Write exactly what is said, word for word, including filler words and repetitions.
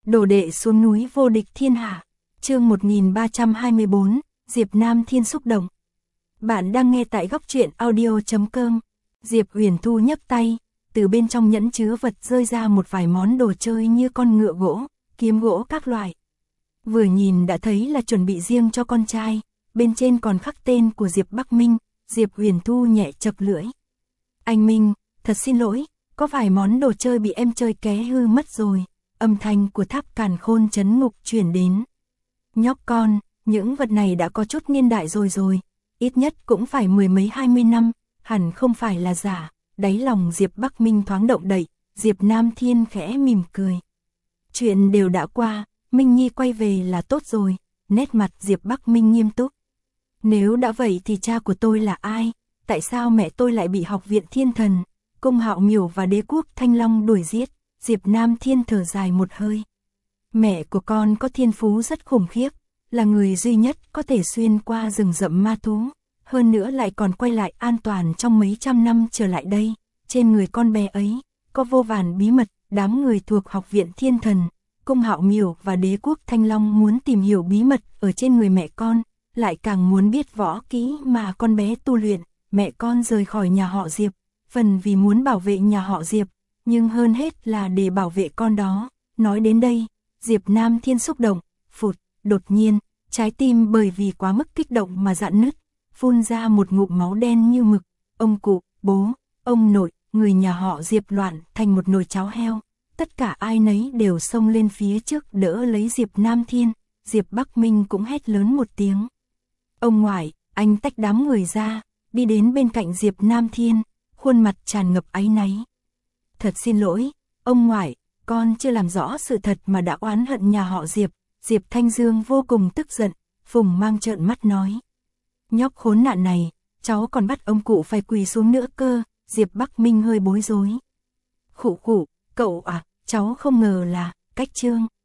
Đồ đệ xuống núi vô địch thiên hạ. Chương một nghìn ba trăm hai mươi bốn, Diệp Nam Thiên xúc động. Bạn đang nghe tại góc truyện audio chấm com. Diệp Huyền Thu nhấc tay, từ bên trong nhẫn chứa vật rơi ra một vài món đồ chơi như con ngựa gỗ, kiếm gỗ các loại. Vừa nhìn đã thấy là chuẩn bị riêng cho con trai, bên trên còn khắc tên của Diệp Bắc Minh. Diệp Huyền Thu nhẹ chập lưỡi. Anh Minh, thật xin lỗi, có vài món đồ chơi bị em chơi ké hư mất rồi. Âm thanh của Tháp Càn Khôn trấn ngục truyền đến. Nhóc con, những vật này đã có chút niên đại rồi rồi, ít nhất cũng phải mười mấy hai mươi năm, hẳn không phải là giả. Đáy lòng Diệp Bắc Minh thoáng động đậy, Diệp Nam Thiên khẽ mỉm cười. Chuyện đều đã qua, Minh Nhi quay về là tốt rồi. Nét mặt Diệp Bắc Minh nghiêm túc. Nếu đã vậy thì cha của tôi là ai? Tại sao mẹ tôi lại bị Học viện Thiên Thần, Cung Hạo Miểu và Đế quốc Thanh Long đuổi giết? Diệp Nam Thiên thở dài một hơi. Mẹ của con có thiên phú rất khủng khiếp, là người duy nhất có thể xuyên qua rừng rậm ma thú, hơn nữa lại còn quay lại an toàn trong mấy trăm năm trở lại đây. Trên người con bé ấy có vô vàn bí mật, đám người thuộc Học viện Thiên Thần, Cung Hạo Miểu và Đế quốc Thanh Long muốn tìm hiểu bí mật ở trên người mẹ con, lại càng muốn biết võ kỹ mà con bé tu luyện. Mẹ con rời khỏi nhà họ Diệp, phần vì muốn bảo vệ nhà họ Diệp, nhưng hơn hết là để bảo vệ con đó. Nói đến đây, Diệp Nam Thiên xúc động, phụt, đột nhiên, trái tim bởi vì quá mức kích động mà rạn nứt, phun ra một ngụm máu đen như mực. Ông cụ, bố, ông nội, người nhà họ Diệp loạn thành một nồi cháo heo. Tất cả ai nấy đều xông lên phía trước đỡ lấy Diệp Nam Thiên. Diệp Bắc Minh cũng hét lớn một tiếng. Ông ngoại, anh tách đám người ra, đi đến bên cạnh Diệp Nam Thiên, khuôn mặt tràn ngập áy náy. Thật xin lỗi, ông ngoại, con chưa làm rõ sự thật mà đã oán hận nhà họ Diệp. Diệp Thanh Dương vô cùng tức giận, Phùng Mang trợn mắt nói. Nhóc khốn nạn này, cháu còn bắt ông cụ phải quỳ xuống nữa cơ. Diệp Bắc Minh hơi bối rối. Khụ khụ, cậu à, cháu không ngờ là, cách trương.